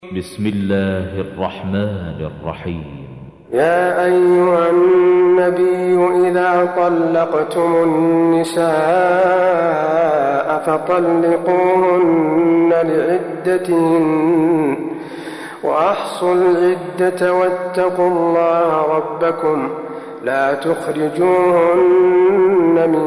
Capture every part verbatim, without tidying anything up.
بسم الله الرحمن الرحيم. يا أيها النبي إذا طلقتم النساء فطلقوهن لعدتهن وأحصوا العدة واتقوا الله ربكم لا تخرجوهن من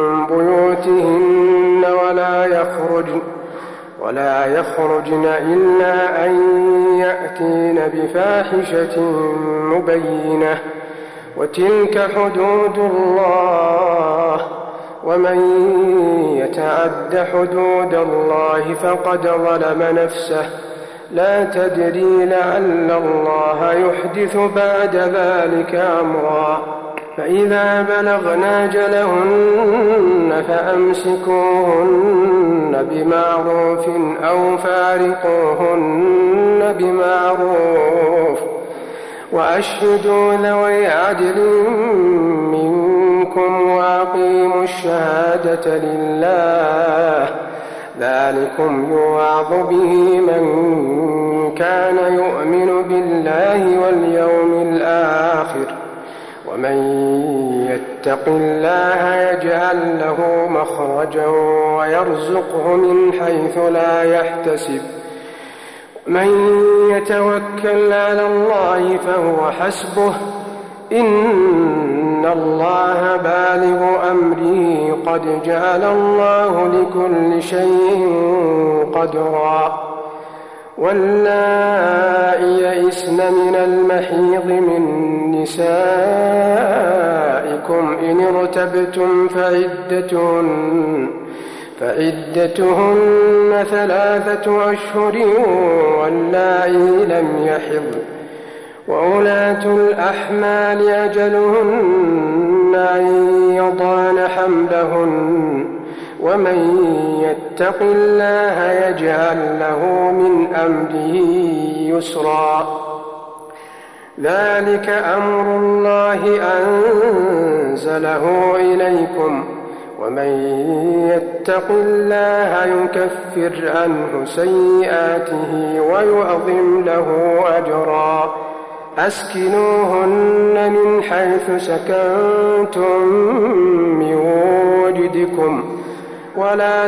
بيوتهن ولا يخرجن ولا يخرجن إلا أن يأتين بفاحشة مبينة وتلك حدود الله ومن يتعد حدود الله فقد ظلم نفسه لا تدري لعل الله يحدث بعد ذلك أمرا فإذا بلغن أجلهن فأمسكوهن بمعروف أو فارقوهن بمعروف وأشهدوا ذوي عدل منكم وأقيموا الشهادة لله ذلكم يوعظ به من كان يؤمن بالله واليوم الآخر ومن يتق الله يجعل له مخرجا ويرزقه من حيث لا يحتسب من يتوكل على الله فهو حسبه إن الله بالغ أمره قد جعل الله لكل شيء قدرا واللائي يئسن من المحيض من نسائكم إن ارتبتم فعدتهن فعدتهن ثلاثة أشهر واللائي لم يحضن وأولاة الأحمال أجلهن أن يضعن حملهن ومن يتق الله يجعل له من أمره يسرا ذلك أمر الله أنزله إليكم ومن يتق الله يكفر عنه سيئاته ويعظم له أجرا أسكنوهن من حيث سكنتم من وجدكم ولا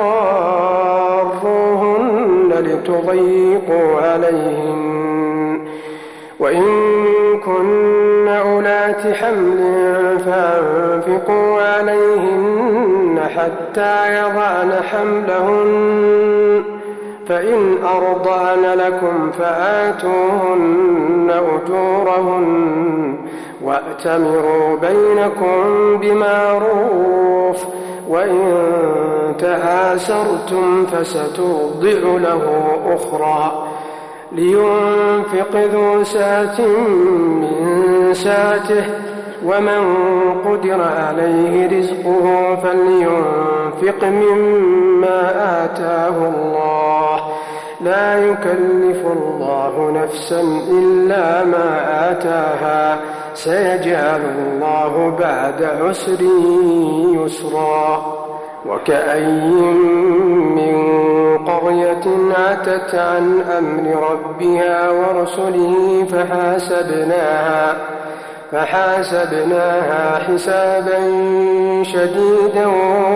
تضاروهن لتضيقوا عليهن وإن كن أولات حمل فأنفقوا عليهن حتى يضعن حملهن فإن أرضعن لكم فآتوهن أجورهن وأتمروا بينكم بمعروف وإن تعاسرتم فسترضع له أخرى لينفق ذو سعة من سعته ومن قدر عليه رزقه فلينفق مما آتاه الله لا يكلف الله نفسا إلا ما آتاها سيجعل الله بعد عسر يسرا وكأين من قرية عتت عن أمر ربها ورسله فحاسبناها فحاسبناها حسابا شديدا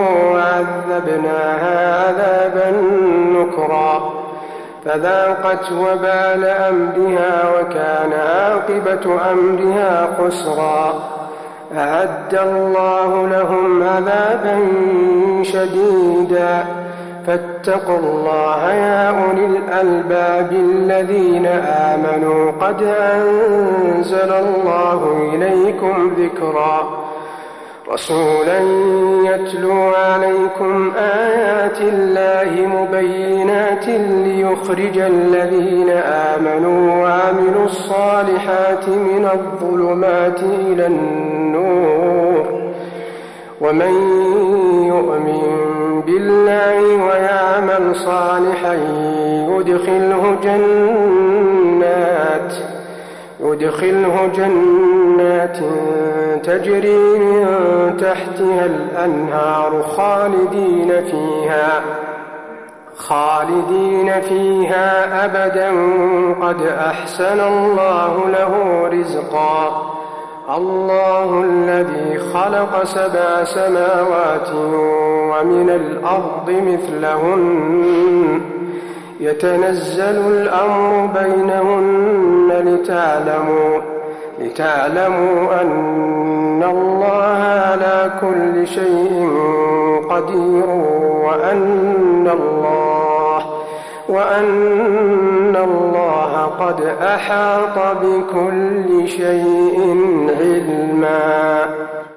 وعذبناها عذابا نكرا فذاقت وبال أمرها وكان عاقبة أمرها خسرا أعد الله لهم عذابا شديدا فاتقوا الله يا أولي الألباب الذين آمنوا قد أنزل الله إليكم ذكرا رسولا يتلو عليكم آيات الله مبينات ليخرج الذين آمنوا وعملوا الصالحات من الظلمات إلى النور ومن يؤمن بالله ويعمل صالحا يدخله جنات يدخله جنات تجري من تحتها الأنهار خالدين فيها خالدين فيها أبدا قد أحسن الله له رزقا الله الذي خلق سبع سماوات ومن الأرض مثلهن يتنزل الأمر بينهن لتعلموا لتعلموا أن الله على كل شيء قدير وأن الله وأن الله قد أحاط بكل شيء علما.